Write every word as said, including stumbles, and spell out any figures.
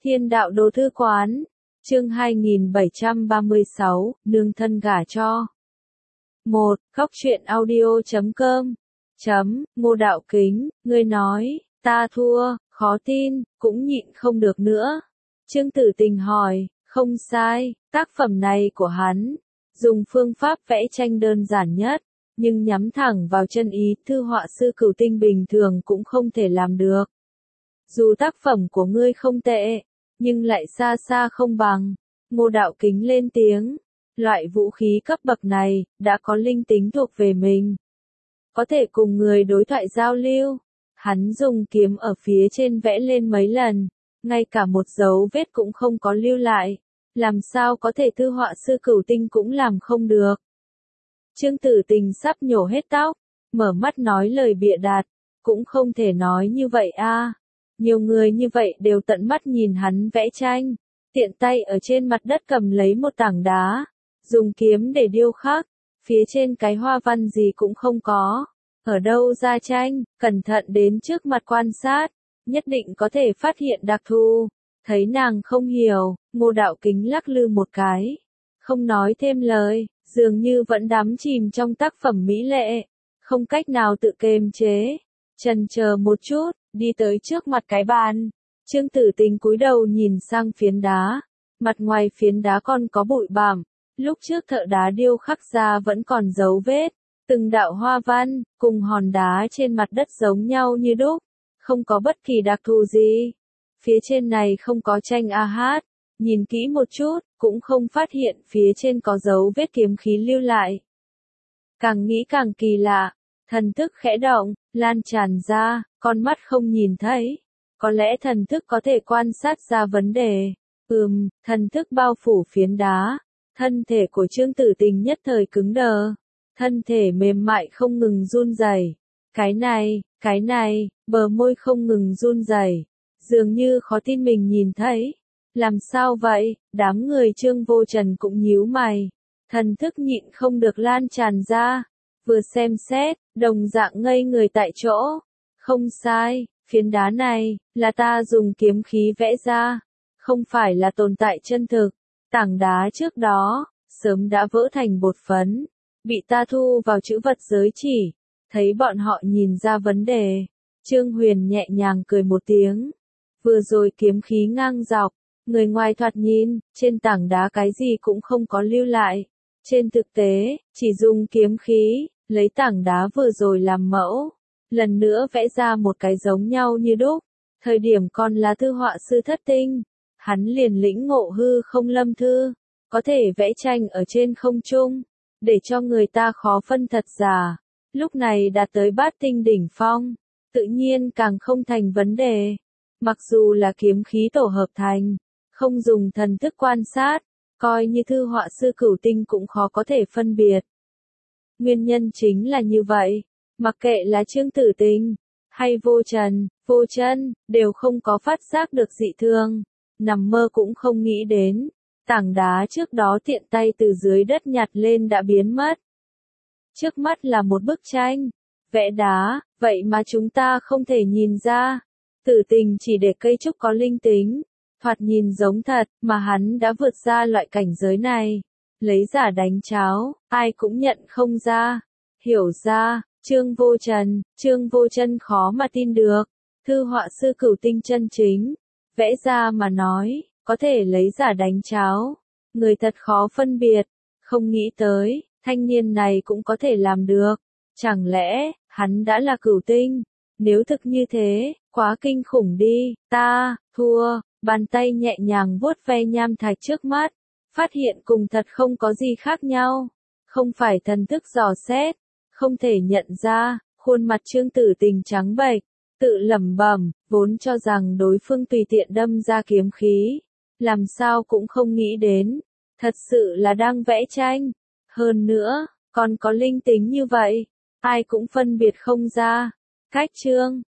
Thiên đạo đồ thư quán, chương hai nghìn bảy trăm ba mươi sáu, nương thân gả cho. một. Góc truyện audio chấm com. Chấm, Ngô Đạo Kính, ngươi nói, ta thua, khó tin, cũng nhịn không được nữa. Trương Tử Tình hỏi, không sai, tác phẩm này của hắn, dùng phương pháp vẽ tranh đơn giản nhất, nhưng nhắm thẳng vào chân ý, thư họa sư Cửu Tinh bình thường cũng không thể làm được. Dù tác phẩm của ngươi không tệ, nhưng lại xa xa không bằng. Ngô Đạo Kính lên tiếng, loại vũ khí cấp bậc này, đã có linh tính thuộc về mình. Có thể cùng người đối thoại giao lưu. Hắn dùng kiếm ở phía trên vẽ lên mấy lần, ngay cả một dấu vết cũng không có lưu lại. Làm sao có thể thư họa sư Cửu Tinh cũng làm không được. Trương Tử Tình sắp nhổ hết tóc, mở mắt nói lời bịa đặt, cũng không thể nói như vậy a. Nhiều người như vậy đều tận mắt nhìn hắn vẽ tranh, tiện tay ở trên mặt đất cầm lấy một tảng đá, dùng kiếm để điêu khắc, phía trên cái hoa văn gì cũng không có. Ở đâu ra tranh, cẩn thận đến trước mặt quan sát, nhất định có thể phát hiện đặc thù. Thấy nàng không hiểu, Ngô Đạo Kính lắc lư một cái, không nói thêm lời, dường như vẫn đắm chìm trong tác phẩm mỹ lệ, không cách nào tự kiềm chế. Chần chờ một chút, đi tới trước mặt cái bàn. Trương Tử Tình cúi đầu nhìn sang phiến đá, mặt ngoài phiến đá còn có bụi bặm, lúc trước thợ đá điêu khắc ra vẫn còn dấu vết, từng đạo hoa văn, cùng hòn đá trên mặt đất giống nhau như đúc, không có bất kỳ đặc thù gì. Phía trên này không có tranh a hát, nhìn kỹ một chút, cũng không phát hiện phía trên có dấu vết kiếm khí lưu lại. Càng nghĩ càng kỳ lạ, thần thức khẽ động, lan tràn ra, con mắt không nhìn thấy. Có lẽ thần thức có thể quan sát ra vấn đề. Ừm, thần thức bao phủ phiến đá. Thân thể của Trương Tử Tình nhất thời cứng đờ. Thân thể mềm mại không ngừng run rẩy. Cái này, cái này, bờ môi không ngừng run rẩy. Dường như khó tin mình nhìn thấy. Làm sao vậy? Đám người Trương Vô Trần cũng nhíu mày. Thần thức nhịn không được lan tràn ra. Vừa xem xét, đồng dạng ngây người tại chỗ. Không sai, phiến đá này, là ta dùng kiếm khí vẽ ra. Không phải là tồn tại chân thực. Tảng đá trước đó, sớm đã vỡ thành bột phấn. Bị ta thu vào chữ vật giới chỉ. Thấy bọn họ nhìn ra vấn đề. Trương Huyền nhẹ nhàng cười một tiếng. Vừa rồi kiếm khí ngang dọc. Người ngoài thoạt nhìn, trên tảng đá cái gì cũng không có lưu lại. Trên thực tế, chỉ dùng kiếm khí, lấy tảng đá vừa rồi làm mẫu. Lần nữa vẽ ra một cái giống nhau như đúc. Thời điểm còn là thư họa sư thất tinh, hắn liền lĩnh ngộ hư không lâm thư, có thể vẽ tranh ở trên không trung, để cho người ta khó phân thật giả. Lúc này đạt tới bát tinh đỉnh phong, tự nhiên càng không thành vấn đề. Mặc dù là kiếm khí tổ hợp thành, không dùng thần thức quan sát, coi như thư họa sư Cửu Tinh cũng khó có thể phân biệt. Nguyên nhân chính là như vậy. Mặc kệ là Trương Tử Tình, hay Vô Trần, Vô Chân, đều không có phát giác được dị thường, nằm mơ cũng không nghĩ đến, tảng đá trước đó tiện tay từ dưới đất nhặt lên đã biến mất. Trước mắt là một bức tranh, vẽ đá, vậy mà chúng ta không thể nhìn ra. Tử Tình chỉ để cây trúc có linh tính, thoạt nhìn giống thật, mà hắn đã vượt ra loại cảnh giới này. Lấy giả đánh cháo, ai cũng nhận không ra, hiểu ra. Trương Vô Trần, Trương Vô Chân khó mà tin được. Thư họa sư Cửu Tinh chân chính, vẽ ra mà nói, có thể lấy giả đánh cháo. Người thật khó phân biệt, không nghĩ tới, thanh niên này cũng có thể làm được. Chẳng lẽ, hắn đã là Cửu Tinh? Nếu thực như thế, quá kinh khủng đi, ta, thua, bàn tay nhẹ nhàng vuốt ve nham thạch trước mắt, phát hiện cùng thật không có gì khác nhau. Không phải thần thức dò xét. Không thể nhận ra, khuôn mặt Trương Tử Tình trắng bệch, tự lẩm bẩm, vốn cho rằng đối phương tùy tiện đâm ra kiếm khí, làm sao cũng không nghĩ đến, thật sự là đang vẽ tranh, hơn nữa, còn có linh tính như vậy, ai cũng phân biệt không ra. Cách Trương